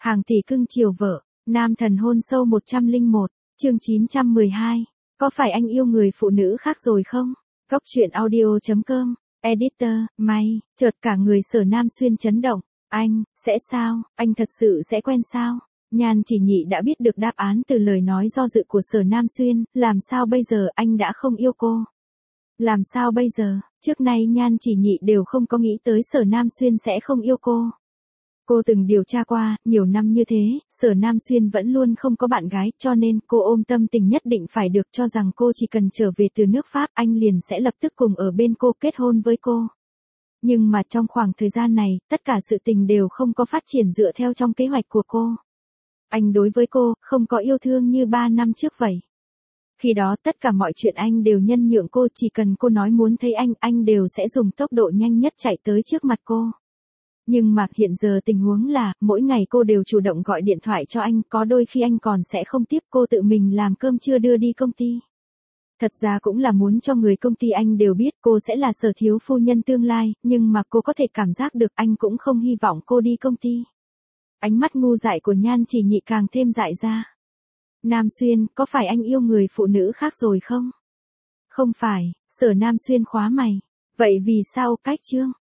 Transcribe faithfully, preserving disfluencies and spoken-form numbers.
Hàng tỷ cưng chiều vợ, nam thần hôn sâu một trăm lẻ một, chương chín trăm mười hai. Có phải anh yêu người phụ nữ khác rồi không? Góc truyện audio chấm com, editor, may, chợt cả người Sở Nam Xuyên chấn động. Anh, sẽ sao, anh thật sự sẽ quen sao? Nhan Chỉ Nhị đã biết được đáp án từ lời nói do dự của Sở Nam Xuyên, làm sao bây giờ anh đã không yêu cô? Làm sao bây giờ, trước nay Nhan Chỉ Nhị đều không có nghĩ tới Sở Nam Xuyên sẽ không yêu cô. Cô từng điều tra qua, nhiều năm như thế, Sở Nam Xuyên vẫn luôn không có bạn gái, cho nên cô ôm tâm tình nhất định phải được cho rằng cô chỉ cần trở về từ nước Pháp, anh liền sẽ lập tức cùng ở bên cô, kết hôn với cô. Nhưng mà trong khoảng thời gian này, tất cả sự tình đều không có phát triển dựa theo trong kế hoạch của cô. Anh đối với cô, không có yêu thương như ba năm trước vậy. Khi đó tất cả mọi chuyện anh đều nhân nhượng cô, chỉ cần cô nói muốn thấy anh, anh đều sẽ dùng tốc độ nhanh nhất chạy tới trước mặt cô. Nhưng mà hiện giờ tình huống là, mỗi ngày cô đều chủ động gọi điện thoại cho anh, có đôi khi anh còn sẽ không tiếp, cô tự mình làm cơm trưa đưa đi công ty. Thật ra cũng là muốn cho người công ty anh đều biết cô sẽ là Sở thiếu phu nhân tương lai, nhưng mà cô có thể cảm giác được anh cũng không hy vọng cô đi công ty. Ánh mắt ngu dại của Nhan Chỉ Nhị càng thêm dại ra. Nam Xuyên, có phải anh yêu người phụ nữ khác rồi không? Không phải, Sở Nam Xuyên khóa mày. Vậy vì sao cách chương?